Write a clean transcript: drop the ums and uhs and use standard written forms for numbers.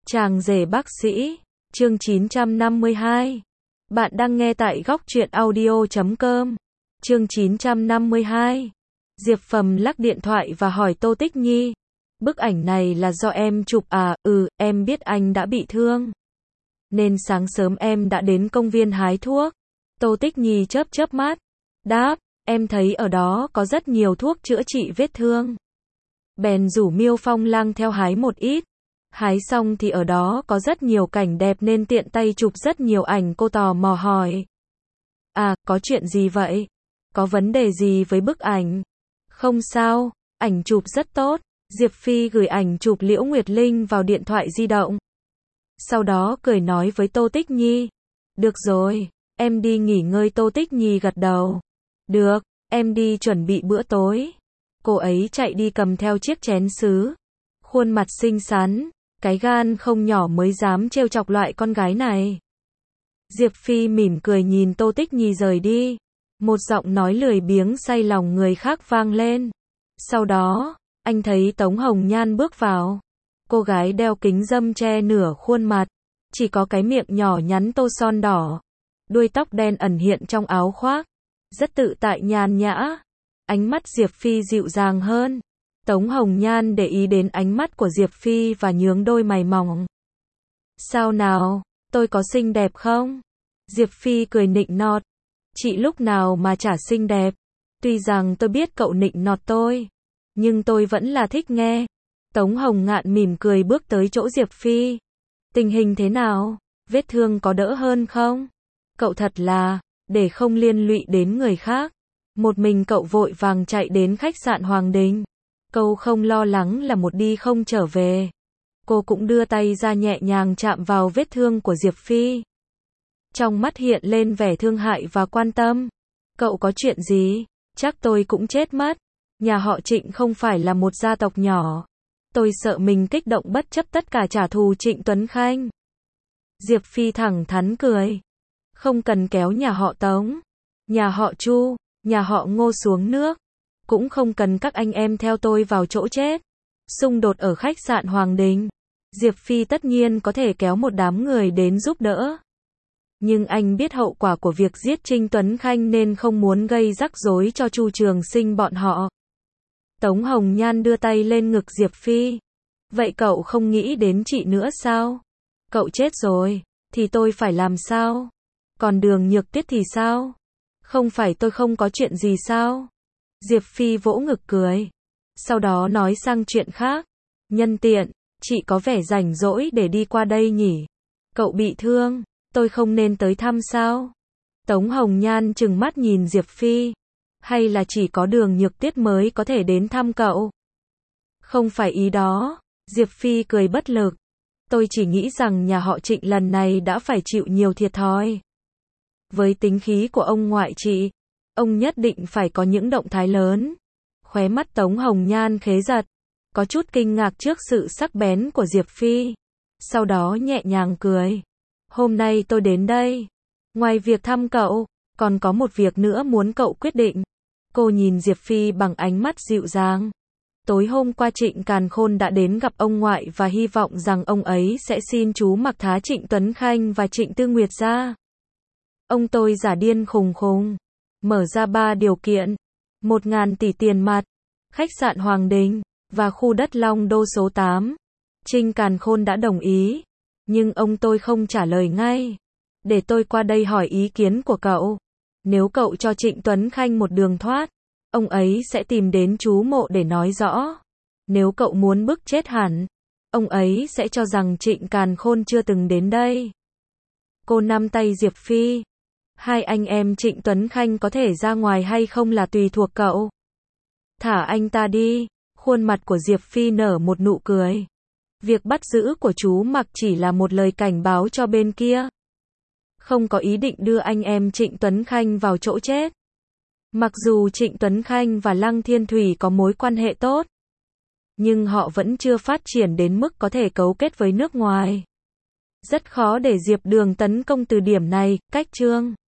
Chàng rể bác sĩ, chương 952. Bạn đang nghe tại góc truyện audio.com. Chương 952. Diệp Phàm lắc điện thoại và hỏi Tô Tích Nhi. Bức ảnh này là do em chụp à? Em biết anh đã bị thương. Nên sáng sớm em đã đến công viên hái thuốc. Tô Tích Nhi chớp chớp mắt. Đáp, em thấy ở đó có rất nhiều thuốc chữa trị vết thương. Bèn rủ Miêu Phong lang theo hái một ít. Hái xong thì ở đó có rất nhiều cảnh đẹp nên tiện tay chụp rất nhiều ảnh. Cô tò mò hỏi. À, có chuyện gì vậy? Có vấn đề gì với bức ảnh? Không sao, ảnh chụp rất tốt. Diệp Phi gửi ảnh chụp Liễu Nguyệt Linh vào điện thoại di động. Sau đó cười nói với Tô Tích Nhi. Được rồi, em đi nghỉ ngơi. Tô Tích Nhi gật đầu. Được, em đi chuẩn bị bữa tối. Cô ấy chạy đi cầm theo chiếc chén sứ. Khuôn mặt xinh xắn, cái gan không nhỏ mới dám trêu chọc loại con gái này. Diệp Phi mỉm cười nhìn Tô Tích Nhi rời đi. Một giọng nói lười biếng say lòng người khác vang lên. Sau đó, anh thấy Tống Hồng Nhan bước vào. Cô gái đeo kính râm che nửa khuôn mặt, chỉ có cái miệng nhỏ nhắn tô son đỏ. Đuôi tóc đen ẩn hiện trong áo khoác, rất tự tại nhàn nhã. Ánh mắt Diệp Phi dịu dàng hơn. Tống Hồng Nhan để ý đến ánh mắt của Diệp Phi và nhướng đôi mày mỏng. Sao nào, tôi có xinh đẹp không? Diệp Phi cười nịnh nọt. Chị lúc nào mà chả xinh đẹp. Tuy rằng tôi biết cậu nịnh nọt tôi, nhưng tôi vẫn là thích nghe. Tống Hồng Ngạn mỉm cười bước tới chỗ Diệp Phi. Tình hình thế nào? Vết thương có đỡ hơn không? Cậu thật là, để không liên lụy đến người khác. Một mình cậu vội vàng chạy đến khách sạn Hoàng Đình. Câu không lo lắng là một đi không trở về. Cô cũng đưa tay ra nhẹ nhàng chạm vào vết thương của Diệp Phi. Trong mắt hiện lên vẻ thương hại và quan tâm. Cậu có chuyện gì? Chắc tôi cũng chết mất. Nhà họ Trịnh không phải là một gia tộc nhỏ. Tôi sợ mình kích động bất chấp tất cả trả thù Trịnh Tuấn Khanh. Diệp Phi thẳng thắn cười. Không cần kéo nhà họ Tống, nhà họ Chu, nhà họ Ngô xuống nước. Cũng không cần các anh em theo tôi vào chỗ chết. Xung đột ở khách sạn Hoàng Đình. Diệp Phi tất nhiên có thể kéo một đám người đến giúp đỡ. Nhưng anh biết hậu quả của việc giết Trịnh Tuấn Khanh nên không muốn gây rắc rối cho Chu Trường Sinh bọn họ. Tống Hồng Nhan đưa tay lên ngực Diệp Phi. Vậy cậu không nghĩ đến chị nữa sao? Cậu chết rồi, thì tôi phải làm sao? Còn Đường Nhược Tiết thì sao? Không phải tôi không có chuyện gì sao? Diệp Phi vỗ ngực cười. Sau đó nói sang chuyện khác. Nhân tiện, chị có vẻ rảnh rỗi để đi qua đây nhỉ? Cậu bị thương, tôi không nên tới thăm sao? Tống Hồng Nhan trừng mắt nhìn Diệp Phi. Hay là chỉ có Đường Nhược Tiết mới có thể đến thăm cậu? Không phải ý đó. Diệp Phi cười bất lực. Tôi chỉ nghĩ rằng nhà họ Trịnh lần này đã phải chịu nhiều thiệt thòi. Với tính khí của ông ngoại chị, ông nhất định phải có những động thái lớn. Khóe mắt Tống Hồng Nhan khế giật, có chút kinh ngạc trước sự sắc bén của Diệp Phi. Sau đó nhẹ nhàng cười. Hôm nay tôi đến đây, ngoài việc thăm cậu, còn có một việc nữa muốn cậu quyết định. Cô nhìn Diệp Phi bằng ánh mắt dịu dàng. Tối hôm qua Trịnh Càn Khôn đã đến gặp ông ngoại và hy vọng rằng ông ấy sẽ xin chú mặc thá Trịnh Tuấn Khanh và Trịnh Tư Nguyệt ra. Ông tôi giả điên khùng khùng, mở ra 3 điều kiện. 1.000 tỷ tiền mặt, khách sạn Hoàng Đình, và khu đất Long Đô số 8. Trịnh Càn Khôn đã đồng ý, nhưng ông tôi không trả lời ngay. Để tôi qua đây hỏi ý kiến của cậu. Nếu cậu cho Trịnh Tuấn Khanh một đường thoát, ông ấy sẽ tìm đến chú Mộ để nói rõ. Nếu cậu muốn bức chết hẳn, ông ấy sẽ cho rằng Trịnh Càn Khôn chưa từng đến đây. Cô nắm tay Diệp Phi. Hai anh em Trịnh Tuấn Khanh có thể ra ngoài hay không là tùy thuộc cậu. Thả anh ta đi. Khuôn mặt của Diệp Phi nở một nụ cười. Việc bắt giữ của chú Mặc chỉ là một lời cảnh báo cho bên kia. Không có ý định đưa anh em Trịnh Tuấn Khanh vào chỗ chết. Mặc dù Trịnh Tuấn Khanh và Lăng Thiên Thủy có mối quan hệ tốt, nhưng họ vẫn chưa phát triển đến mức có thể cấu kết với nước ngoài. Rất khó để Diệp Đường tấn công từ điểm này. Cách chương